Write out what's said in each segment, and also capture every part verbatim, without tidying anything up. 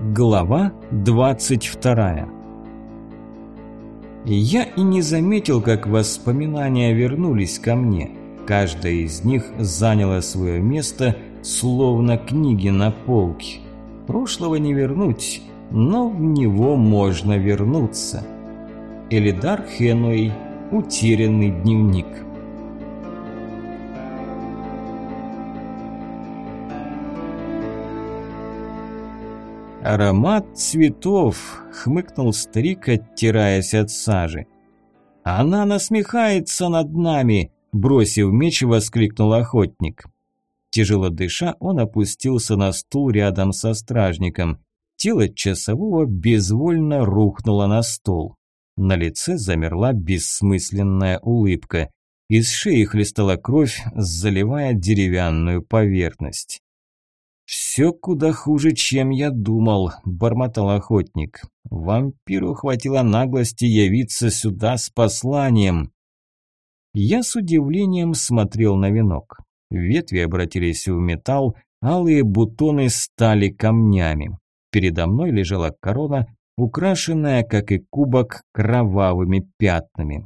Глава двадцать вторая. Я и не заметил, как воспоминания вернулись ко мне. Каждая из них заняла свое место, словно книги на полке. Прошлого не вернуть, но в него можно вернуться. Элидар Хэнуэй. Утерянный дневник. «Аромат цветов!» – хмыкнул старик, оттираясь от сажи. «Она насмехается над нами!» – бросив меч, воскликнул охотник. Тяжело дыша, он опустился на стул рядом со стражником. Тело часового безвольно рухнуло на стол. На лице замерла бессмысленная улыбка. Из шеи хлестала кровь, заливая деревянную поверхность. «Все куда хуже, чем я думал», – бормотал охотник. «Вампиру хватило наглости явиться сюда с посланием». Я с удивлением смотрел на венок. Ветви обратились в металл, алые бутоны стали камнями. Передо мной лежала корона, украшенная, как и кубок, кровавыми пятнами.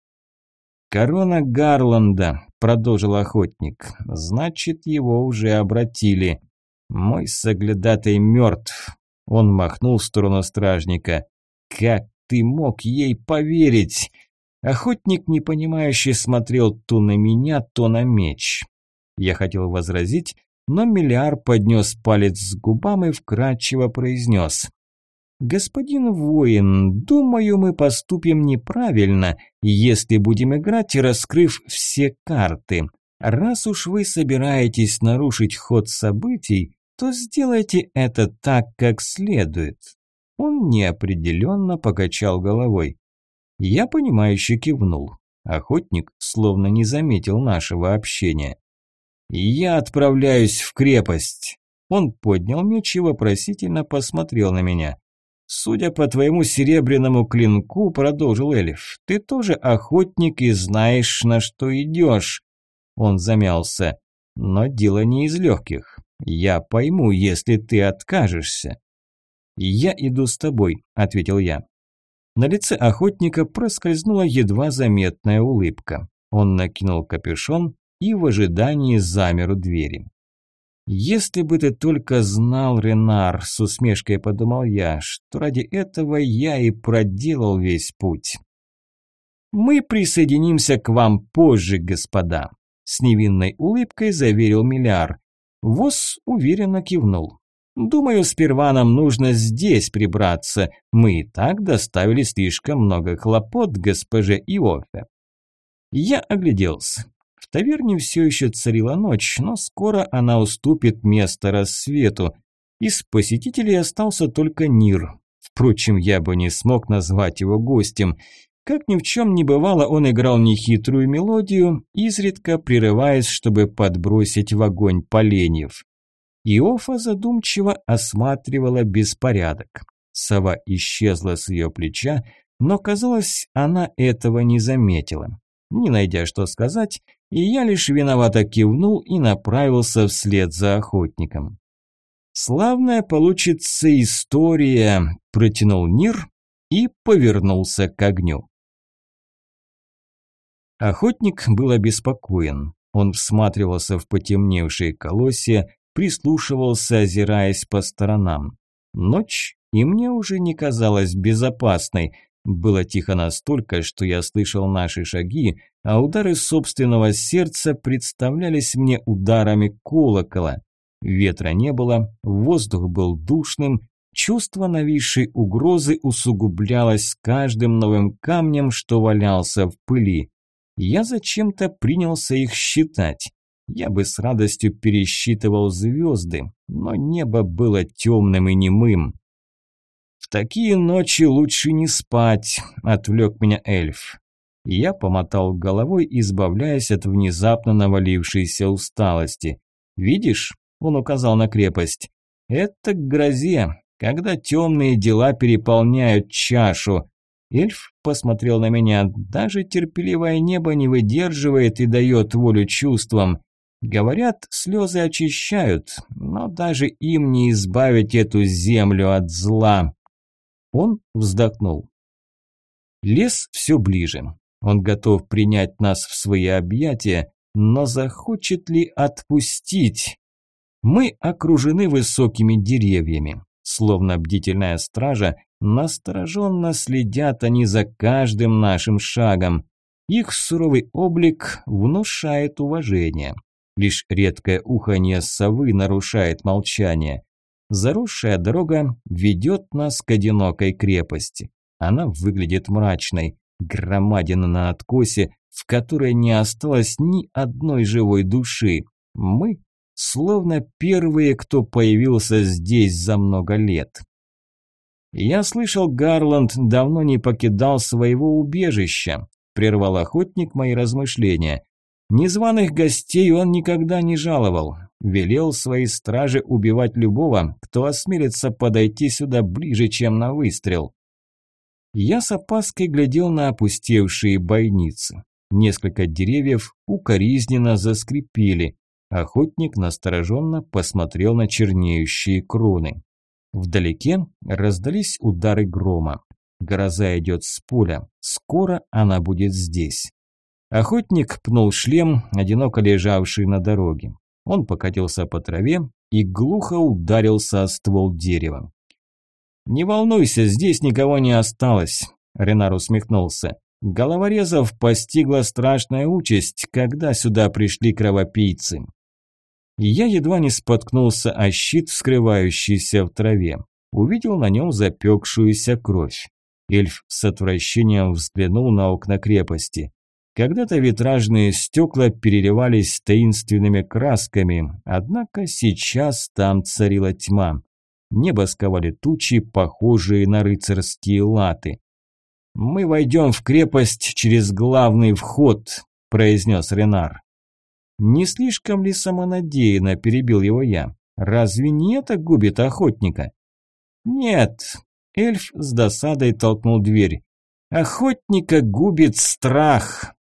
«Корона Гарланда», – продолжил охотник. «Значит, его уже обратили. Мой соглядатай мертв», – он махнул в сторону стражника. «Как ты мог ей поверить?» Охотник, непонимающе, смотрел то на меня, то на меч. Я хотел возразить, но Мелиар поднес палец к губам и вкратчиво произнес: «Господин воин, думаю, мы поступим неправильно, если будем играть, раскрыв все карты. Раз уж вы собираетесь нарушить ход событий, то сделайте это так, как следует». Он неопределенно покачал головой. Я понимающе кивнул. Охотник словно не заметил нашего общения. «Я отправляюсь в крепость». Он поднял меч и вопросительно посмотрел на меня. «Судя по твоему серебряному клинку, – продолжил эльф, – ты тоже охотник и знаешь, на что идешь». Он замялся. «Но дело не из легких. Я пойму, если ты откажешься». «Я иду с тобой», – ответил я. На лице охотника проскользнула едва заметная улыбка. Он накинул капюшон и в ожидании замер у двери. «Если бы ты только знал, Ренар», – с усмешкой подумал я, – что ради этого я и проделал весь путь. «Мы присоединимся к вам позже, господа», – с невинной улыбкой заверил Мелиар. Воз уверенно кивнул. «Думаю, сперва нам нужно здесь прибраться. Мы и так доставили слишком много хлопот госпоже Иоффе». Я огляделся. В таверне все еще царила ночь, но скоро она уступит место рассвету. Из посетителей остался только Нир. Впрочем, я бы не смог назвать его гостем. Как ни в чем не бывало, он играл нехитрую мелодию, изредка прерываясь, чтобы подбросить в огонь поленьев. Иоффа задумчиво осматривала беспорядок. Сова исчезла с ее плеча, но, казалось, она этого не заметила. Не найдя что сказать, и я лишь виновато кивнул и направился вслед за охотником. «Славная получится история», – протянул Нир и повернулся к огню. Охотник был обеспокоен. Он всматривался в потемневшие колосья, прислушивался, озираясь по сторонам. Ночь и мне уже не казалась безопасной. Было тихо настолько, что я слышал наши шаги, а удары собственного сердца представлялись мне ударами колокола. Ветра не было, воздух был душным, чувство нависшей угрозы усугублялось с каждым новым камнем, что валялся в пыли. Я зачем-то принялся их считать. Я бы с радостью пересчитывал звезды, но небо было темным и немым. «В такие ночи лучше не спать», – отвлек меня эльф. Я помотал головой, избавляясь от внезапно навалившейся усталости. «Видишь?» – он указал на крепость. «Это к грозе, когда темные дела переполняют чашу». Эльф посмотрел на меня. Даже терпеливое небо не выдерживает и дает волю чувствам. Говорят, слезы очищают, но даже им не избавить эту землю от зла. Он вздохнул. Лес все ближе. Он готов принять нас в свои объятия, но захочет ли отпустить? Мы окружены высокими деревьями. Словно бдительная стража, настороженно следят они за каждым нашим шагом. Их суровый облик внушает уважение. Лишь редкое уханье совы нарушает молчание. Заросшая дорога ведет нас к одинокой крепости. Она выглядит мрачной, громадина на откосе, в которой не осталось ни одной живой души. Мы словно первые, кто появился здесь за много лет. «Я слышал, Гарланд давно не покидал своего убежища», – прервал охотник мои размышления. «Незваных гостей он никогда не жаловал. Велел своей страже убивать любого, кто осмелится подойти сюда ближе, чем на выстрел». Я с опаской глядел на опустевшие бойницы. Несколько деревьев укоризненно заскрипели. Охотник настороженно посмотрел на чернеющие кроны. Вдалеке раздались удары грома. Гроза идет с поля. Скоро она будет здесь. Охотник пнул шлем, одиноко лежавший на дороге. Он покатился по траве и глухо ударился о ствол дерева. «Не волнуйся, здесь никого не осталось», – Ренар усмехнулся. «Головорезов постигла страшная участь, когда сюда пришли кровопийцы». Я едва не споткнулся о щит, скрывающийся в траве. Увидел на нем запекшуюся кровь. Эльф с отвращением взглянул на окна крепости. Когда-то витражные стекла переливались таинственными красками, однако сейчас там царила тьма. Небо сковали тучи, похожие на рыцарские латы. «Мы войдем в крепость через главный вход», – произнес Ренар. «Не слишком ли самонадеянно?» – перебил его я. «Разве не это губит охотника?» «Нет», – эльф с досадой толкнул дверь. «Охотника губит страх».